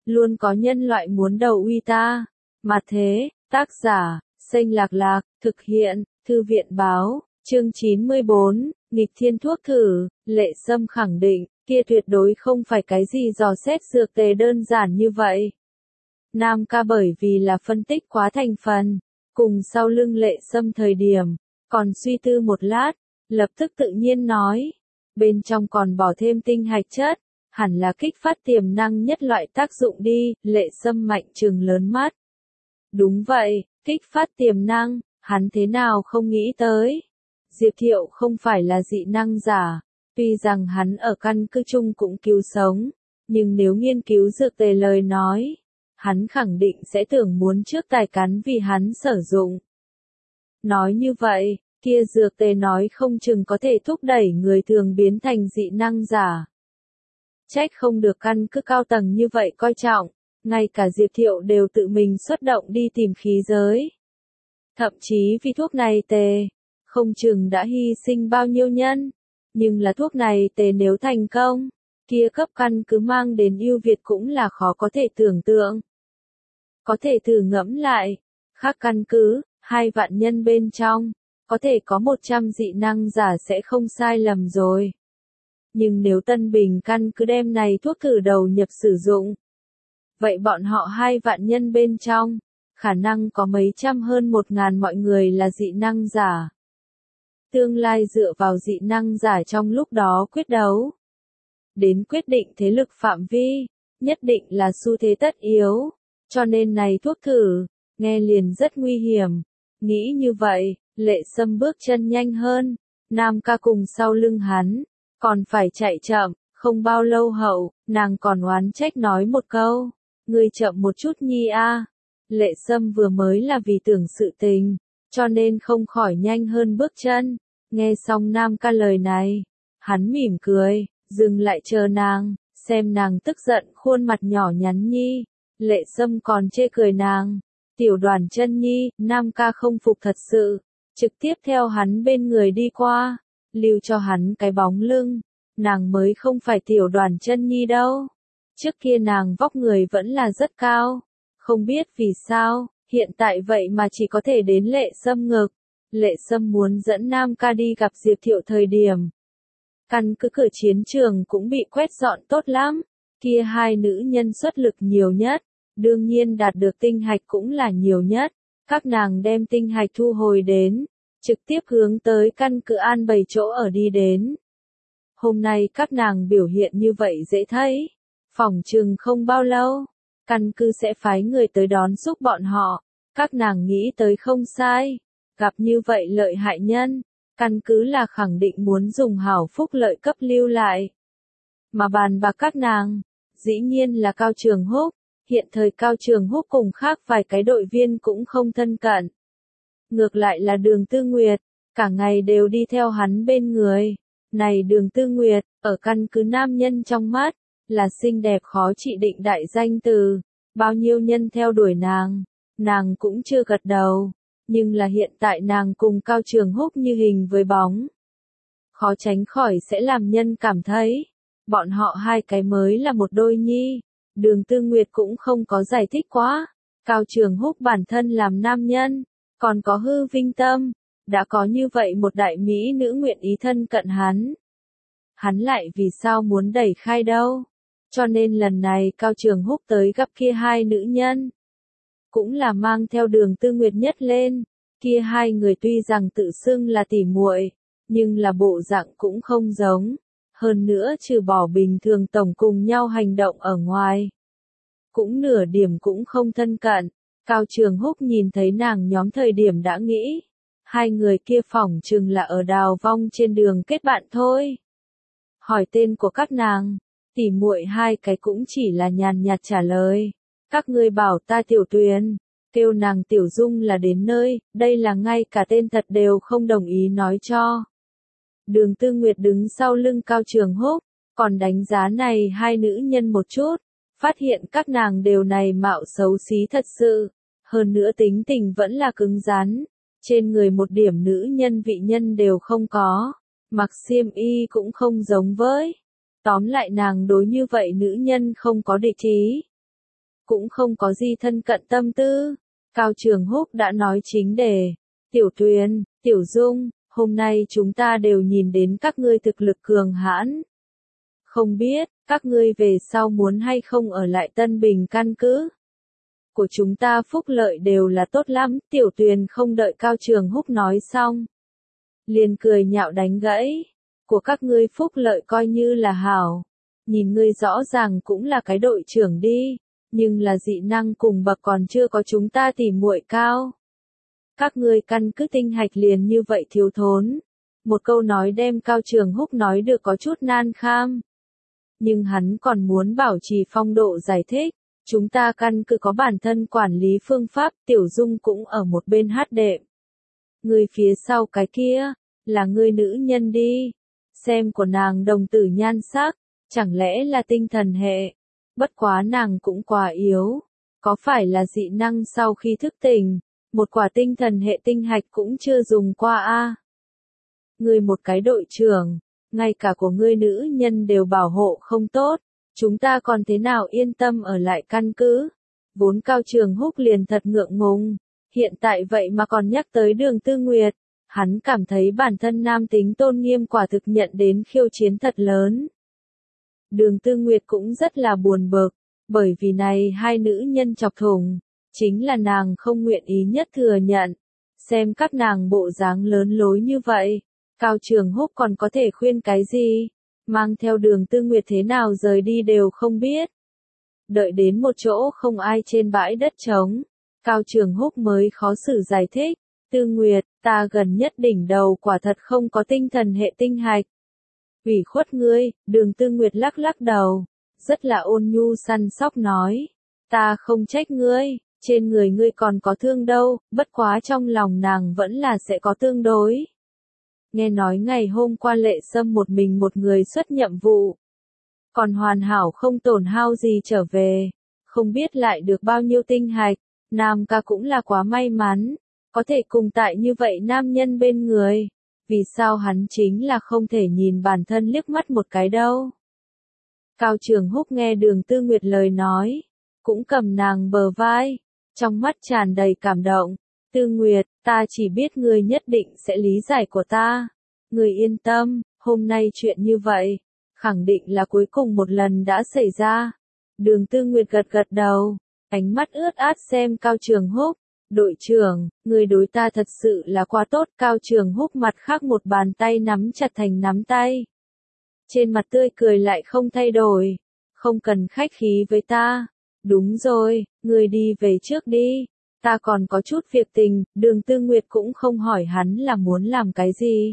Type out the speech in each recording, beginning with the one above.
luôn có nhân loại muốn đầu uy ta. Mà thế, tác giả, Xanh Lạc Lạc, thực hiện, Thư viện báo, chương 94, nghịch thiên thuốc thử, Lệ Sâm khẳng định, kia tuyệt đối không phải cái gì dò xét dược tề đơn giản như vậy. Nam ca bởi vì là phân tích quá thành phần, cùng sau lưng Lệ Sâm thời điểm, còn suy tư một lát, lập tức tự nhiên nói, bên trong còn bỏ thêm tinh hạch chất, hẳn là kích phát tiềm năng nhất loại tác dụng đi. Lệ Sâm mạnh trừng lớn mắt. Đúng vậy, kích phát tiềm năng, hắn thế nào không nghĩ tới. Diệp Thiệu không phải là dị năng giả, tuy rằng hắn ở căn cứ chung cũng cứu sống, nhưng nếu nghiên cứu dược tề lời nói, hắn khẳng định sẽ tưởng muốn trước tài cán vì hắn sử dụng. Nói như vậy, kia dược tề nói không chừng có thể thúc đẩy người thường biến thành dị năng giả. Trách không được căn cứ cao tầng như vậy coi trọng, ngay cả Diệp Thiệu đều tự mình xuất động đi tìm khí giới. Thậm chí vì thuốc này tề, không chừng đã hy sinh bao nhiêu nhân, nhưng là thuốc này tề nếu thành công, kia cấp căn cứ mang đến ưu việt cũng là khó có thể tưởng tượng. Có thể thử ngẫm lại, khác căn cứ, 2 vạn nhân bên trong, có thể có 100 dị năng giả sẽ không sai lầm rồi. Nhưng nếu Tân Bình căn cứ đem này thuốc thử đầu nhập sử dụng, vậy bọn họ 2 vạn nhân bên trong, khả năng có mấy trăm hơn 1.000 mọi người là dị năng giả. Tương lai dựa vào dị năng giả trong lúc đó quyết đấu. Đến quyết định thế lực phạm vi, nhất định là xu thế tất yếu, cho nên này thuốc thử, nghe liền rất nguy hiểm. Nghĩ như vậy, Lệ Sâm bước chân nhanh hơn, Nam ca cùng sau lưng hắn, còn phải chạy chậm, không bao lâu hậu, nàng còn oán trách nói một câu, ngươi chậm một chút nhi a. Lệ Sâm vừa mới là vì tưởng sự tình, cho nên không khỏi nhanh hơn bước chân. Nghe xong Nam ca lời này, hắn mỉm cười, dừng lại chờ nàng, xem nàng tức giận khuôn mặt nhỏ nhắn nhi. Lệ Sâm còn chê cười nàng, tiểu Đoàn Chân nhi. Nam ca không phục thật sự, trực tiếp theo hắn bên người đi qua, lưu cho hắn cái bóng lưng. Nàng mới không phải tiểu Đoàn Chân nhi đâu. Trước kia nàng vóc người vẫn là rất cao, không biết vì sao, hiện tại vậy mà chỉ có thể đến Lệ Sâm ngực. Lệ Sâm muốn dẫn Nam ca đi gặp Diệp Thiệu thời điểm, căn cứ cửa chiến trường cũng bị quét dọn tốt lắm, kia 2 nữ nhân xuất lực nhiều nhất, đương nhiên đạt được tinh hạch cũng là nhiều nhất, các nàng đem tinh hạch thu hồi đến, trực tiếp hướng tới căn cứ an bày chỗ ở đi đến. Hôm nay các nàng biểu hiện như vậy dễ thấy, phỏng chừng không bao lâu, căn cứ sẽ phái người tới đón giúp bọn họ, các nàng nghĩ tới không sai. Gặp như vậy lợi hại nhân, căn cứ là khẳng định muốn dùng hảo phúc lợi cấp lưu lại. Mà bàn bạc các nàng, dĩ nhiên là Cao Trường Húc, hiện thời Cao Trường Húc cùng khác vài cái đội viên cũng không thân cận. Ngược lại là Đường Tư Nguyệt, cả ngày đều đi theo hắn bên người. Này Đường Tư Nguyệt, ở căn cứ nam nhân trong mắt, là xinh đẹp khó trị định đại danh từ, bao nhiêu nhân theo đuổi nàng cũng chưa gật đầu. Nhưng là hiện tại nàng cùng Cao Trường Húc như hình với bóng. Khó tránh khỏi sẽ làm nhân cảm thấy, bọn họ 2 cái mới là một đôi nhi. Đường Tư Nguyệt cũng không có giải thích quá. Cao Trường Húc bản thân làm nam nhân, còn có hư vinh tâm, đã có như vậy một đại mỹ nữ nguyện ý thân cận hắn. Hắn lại vì sao muốn đẩy khai đâu? Cho nên lần này Cao Trường Húc tới gặp kia 2 nữ nhân, cũng là mang theo Đường Tư Nguyệt nhất lên. Kia 2 người tuy rằng tự xưng là tỉ muội, nhưng là bộ dạng cũng không giống. Hơn nữa trừ bỏ bình thường tổng cùng nhau hành động ở ngoài, cũng nửa điểm cũng không thân cận. Cao Trường Húc nhìn thấy nàng nhóm thời điểm đã nghĩ, 2 người kia phỏng chừng là ở đào vong trên đường kết bạn thôi. Hỏi tên của các nàng, tỉ muội 2 cái cũng chỉ là nhàn nhạt trả lời. Các ngươi bảo ta Tiểu Tuyền, kêu nàng Tiểu Dung là đến nơi, đây là ngay cả tên thật đều không đồng ý nói cho. Đường Tư Nguyệt đứng sau lưng Cao Trường Húc, còn đánh giá này 2 nữ nhân một chút, phát hiện các nàng đều này mạo xấu xí thật sự, hơn nữa tính tình vẫn là cứng rắn, trên người một điểm nữ nhân vị nhân đều không có, mặc xiêm y cũng không giống với. Tóm lại nàng đối như vậy nữ nhân không có địch ý. cũng không có gì thân cận tâm tư. Cao Trường Húc đã nói chính đề. Tiểu Tuyền, Tiểu Dung, hôm nay chúng ta đều nhìn đến các ngươi thực lực cường hãn. Không biết, các ngươi về sau muốn hay không ở lại Tân Bình căn cứ. Của chúng ta phúc lợi đều là tốt lắm, Tiểu Tuyền không đợi Cao Trường Húc nói xong. Liền cười nhạo đánh gãy. Của các ngươi phúc lợi coi như là hảo. Nhìn ngươi rõ ràng cũng là cái đội trưởng đi, nhưng là dị năng cùng bậc còn chưa có chúng ta tỉ muội cao. Các ngươi căn cứ tinh hạch liền như vậy thiếu thốn. Một câu nói đem Cao Trường Húc nói được có chút nan kham. Nhưng hắn còn muốn bảo trì phong độ giải thích. Chúng ta căn cứ có bản thân quản lý phương pháp, Tiểu Dung cũng ở một bên hát đệm. Người phía sau cái kia, là người nữ nhân đi. Xem của nàng đồng tử nhan sắc, chẳng lẽ là tinh thần hệ. Bất quá nàng cũng quá yếu. Có phải là dị năng sau khi thức tỉnh, một quả tinh thần hệ tinh hạch cũng chưa dùng qua a? Ngươi một cái đội trưởng, ngay cả của ngươi nữ nhân đều bảo hộ không tốt. Chúng ta còn thế nào yên tâm ở lại căn cứ? Vốn Cao Trường Húc liền thật ngượng ngùng. Hiện tại vậy mà còn nhắc tới Đường Tư Nguyệt. Hắn cảm thấy bản thân nam tính tôn nghiêm quả thực nhận đến khiêu chiến thật lớn. Đường Tư Nguyệt cũng rất là buồn bực. Bởi vì này hai nữ nhân chọc thủng. Chính là nàng không nguyện ý nhất thừa nhận. Xem các nàng bộ dáng lớn lối như vậy. Cao Trường Húc còn có thể khuyên cái gì? Mang theo Đường Tư Nguyệt thế nào rời đi đều không biết. Đợi đến một chỗ không ai trên bãi đất trống, Cao Trường Húc mới khó xử giải thích. Tư Nguyệt, ta gần nhất đỉnh đầu quả thật không có tinh thần hệ tinh hạch. Ủy khuất ngươi, Đường Tư Nguyệt lắc lắc đầu, rất là ôn nhu săn sóc nói. Ta không trách ngươi, trên người ngươi còn có thương đâu, bất quá trong lòng nàng vẫn là sẽ có tương đối. Nghe nói ngày hôm qua Lệ Sâm một mình một người xuất nhiệm vụ. Còn hoàn hảo không tổn hao gì trở về. Không biết lại được bao nhiêu tinh hạch. Nam ca cũng là quá may mắn. Có thể cùng tại như vậy nam nhân bên người. Vì sao hắn chính là không thể nhìn bản thân liếc mắt một cái đâu. Cao Trường Húc nghe Đường Tư Nguyệt lời nói. Cũng cầm nàng bờ vai. Trong mắt tràn đầy cảm động. Tư Nguyệt, ta chỉ biết ngươi nhất định sẽ lý giải của ta. Ngươi yên tâm, hôm nay chuyện như vậy, khẳng định là cuối cùng một lần đã xảy ra. Đường Tư Nguyệt gật gật đầu, ánh mắt ướt át xem Cao Trường Húc. Đội trưởng, người đối ta thật sự là quá tốt. Cao Trường Húc mặt khác một bàn tay nắm chặt thành nắm tay. Trên mặt tươi cười lại không thay đổi. Không cần khách khí với ta. Đúng rồi, người đi về trước đi. Ta còn có chút việc tình. Đường Tư Nguyệt cũng không hỏi hắn là muốn làm cái gì.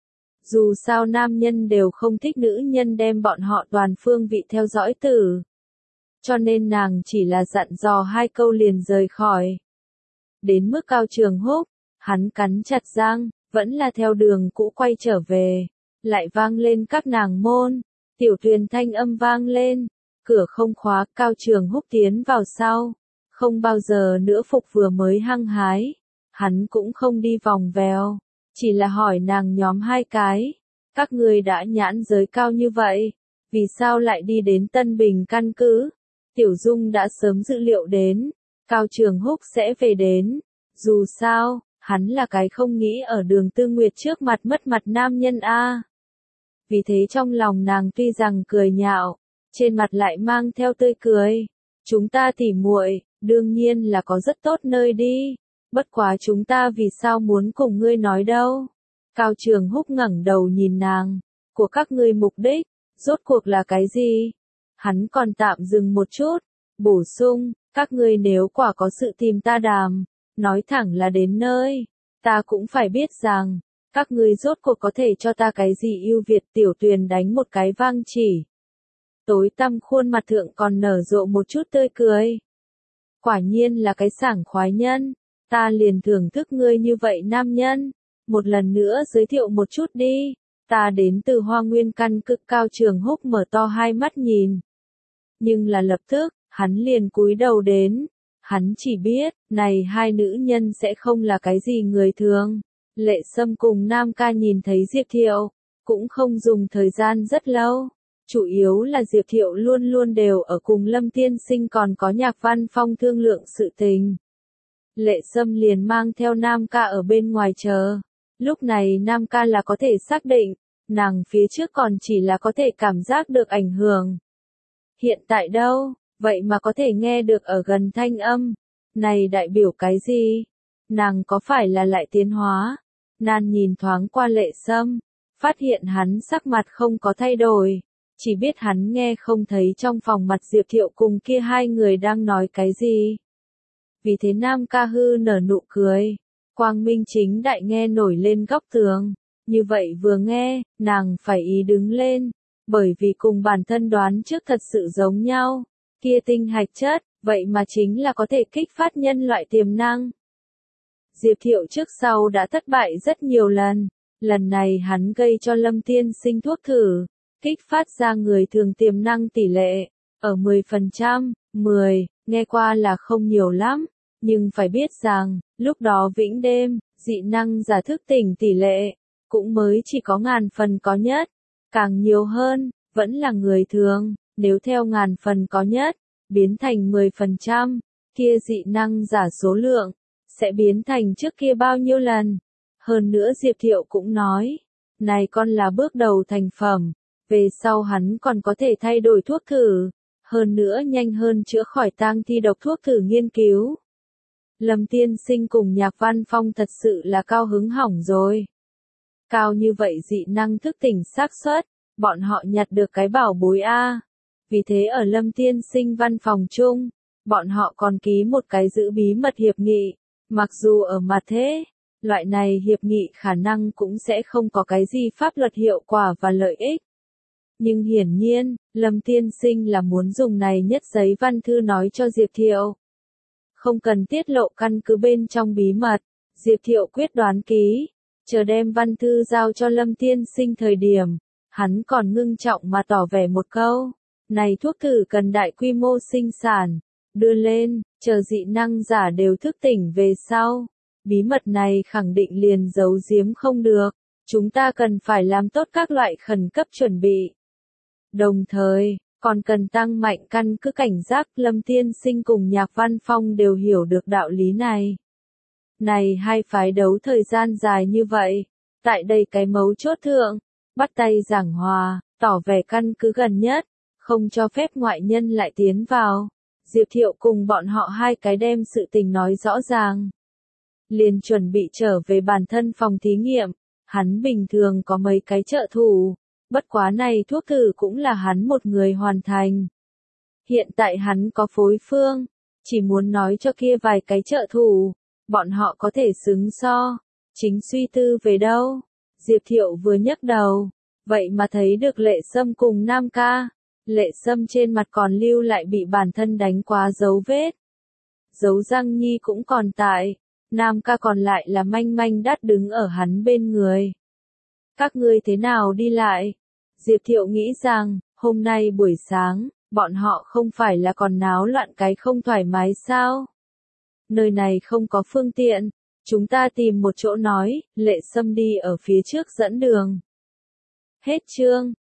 Dù sao nam nhân đều không thích nữ nhân đem bọn họ toàn phương vị theo dõi tử. Cho nên nàng chỉ là dặn dò hai câu liền rời khỏi. Đến mức Cao Trường Húc, hắn cắn chặt răng, vẫn là theo đường cũ quay trở về. Lại vang lên các nàng môn. Tiểu Tuyền thanh âm vang lên. Cửa không khóa, Cao Trường Húc tiến vào sau. Không bao giờ nữa phục vừa mới hăng hái. Hắn cũng không đi vòng vèo. Chỉ là hỏi nàng nhóm hai cái. Các người đã nhãn giới cao như vậy. Vì sao lại đi đến Tân Bình căn cứ? Tiểu Dung đã sớm dự liệu đến. Cao Trường Húc sẽ về đến. Dù sao, hắn là cái không nghĩ ở Đường Tư Nguyệt trước mặt mất mặt nam nhân a. Vì thế trong lòng nàng tuy rằng cười nhạo, trên mặt lại mang theo tươi cười. Chúng ta tỉ muội, đương nhiên là có rất tốt nơi đi. Bất quá chúng ta vì sao muốn cùng ngươi nói đâu. Cao Trường Húc ngẩng đầu nhìn nàng. Của các ngươi mục đích, rốt cuộc là cái gì? Hắn còn tạm dừng một chút. Bổ sung, các ngươi nếu quả có sự tìm ta đàm. Nói thẳng là đến nơi. Ta cũng phải biết rằng, các ngươi rốt cuộc có thể cho ta cái gì ưu việt. Tiểu Tuyền đánh một cái vang chỉ. Tối tăm khuôn mặt thượng còn nở rộ một chút tươi cười. Quả nhiên là cái sảng khoái nhân. Ta liền thưởng thức ngươi như vậy nam nhân. Một lần nữa giới thiệu một chút đi. Ta đến từ Hoa Nguyên căn cứ. Cao Trường Húc mở to hai mắt nhìn. Nhưng là lập tức, hắn liền cúi đầu đến. Hắn chỉ biết, này hai nữ nhân sẽ không là cái gì người thường. Lệ Sâm cùng Nam ca nhìn thấy Diệp Thiệu, cũng không dùng thời gian rất lâu. Chủ yếu là Diệp Thiệu luôn luôn đều ở cùng Lâm Tiên Sinh còn có Nhạc Văn Phong thương lượng sự tình. Lệ Sâm liền mang theo Nam Ca ở bên ngoài chờ. Lúc này Nam Ca là có thể xác định, nàng phía trước còn chỉ là có thể cảm giác được ảnh hưởng. Hiện tại đâu, vậy mà có thể nghe được ở gần thanh âm. Này đại biểu cái gì? Nàng có phải là lại tiến hóa? Nan nhìn thoáng qua Lệ Sâm, phát hiện hắn sắc mặt không có thay đổi. Chỉ biết hắn nghe không thấy trong phòng mặt Diệp Thiệu cùng kia hai người đang nói cái gì. Vì thế Nam Ca hư nở nụ cười. Quang Minh chính đại nghe nổi lên góc tường. Như vậy vừa nghe, nàng phải ý đứng lên. Bởi vì cùng bản thân đoán trước thật sự giống nhau. Kia tinh hạch chất, vậy mà chính là có thể kích phát nhân loại tiềm năng. Diệp Thiệu trước sau đã thất bại rất nhiều lần. Lần này hắn gây cho Lâm Tiên Sinh thuốc thử. Kích phát ra người thường tiềm năng tỷ lệ. Ở 10%, 10, nghe qua là không nhiều lắm. Nhưng phải biết rằng, lúc đó vĩnh đêm, dị năng giả thức tỉnh tỷ lệ, cũng mới chỉ có 1000 phần có nhất. Càng nhiều hơn, vẫn là người thường, nếu theo 1000 phần có nhất, biến thành 10%, kia dị năng giả số lượng, sẽ biến thành trước kia bao nhiêu lần. Hơn nữa Diệp Thiệu cũng nói, này còn là bước đầu thành phẩm, về sau hắn còn có thể thay đổi thuốc thử, hơn nữa nhanh hơn chữa khỏi tang thi độc thuốc thử nghiên cứu. Lâm Tiên Sinh cùng Nhạc Văn Phong thật sự là cao hứng hỏng rồi. Cao như vậy dị năng thức tỉnh xác suất, bọn họ nhặt được cái bảo bối A. Vì thế ở Lâm Tiên Sinh văn phòng chung, bọn họ còn ký một cái giữ bí mật hiệp nghị. Mặc dù ở mặt thế, loại này hiệp nghị khả năng cũng sẽ không có cái gì pháp luật hiệu quả và lợi ích. Nhưng hiển nhiên, Lâm Tiên Sinh là muốn dùng này nhất giấy văn thư nói cho Diệp Thiệu. Không cần tiết lộ căn cứ bên trong bí mật, Diệp Thiệu quyết đoán ký, chờ đem văn thư giao cho Lâm Tiên Sinh thời điểm, hắn còn ngưng trọng mà tỏ vẻ một câu, này thuốc thử cần đại quy mô sinh sản, đưa lên, chờ dị năng giả đều thức tỉnh về sau, bí mật này khẳng định liền giấu giếm không được, chúng ta cần phải làm tốt các loại khẩn cấp chuẩn bị. Đồng thời, còn cần tăng mạnh căn cứ cảnh giác. Lâm Tiên Sinh cùng Nhạc Văn Phong đều hiểu được đạo lý này. Này hai phái đấu thời gian dài như vậy, tại đây cái mấu chốt thượng, bắt tay giảng hòa, tỏ vẻ căn cứ gần nhất, không cho phép ngoại nhân lại tiến vào. Diệp Thiệu cùng bọn họ hai cái đem sự tình nói rõ ràng. Liền chuẩn bị trở về bản thân phòng thí nghiệm, hắn bình thường có mấy cái trợ thủ. Bất quá này thuốc thử cũng là hắn một người hoàn thành. Hiện tại hắn có phối phương, chỉ muốn nói cho kia vài cái trợ thủ, bọn họ có thể xứng so, chính suy tư về đâu. Diệp Thiệu vừa nhấc đầu, vậy mà thấy được Lệ Sâm cùng Nam Ca. Lệ Sâm trên mặt còn lưu lại bị bản thân đánh quá dấu vết. Dấu răng nhi cũng còn tại, Nam Ca còn lại là manh manh đắt đứng ở hắn bên người. Các ngươi thế nào đi lại? Diệp Thiệu nghĩ rằng, hôm nay buổi sáng, bọn họ không phải là còn náo loạn cái không thoải mái sao? Nơi này không có phương tiện, chúng ta tìm một chỗ nói, Lệ Sâm đi ở phía trước dẫn đường. Hết chương.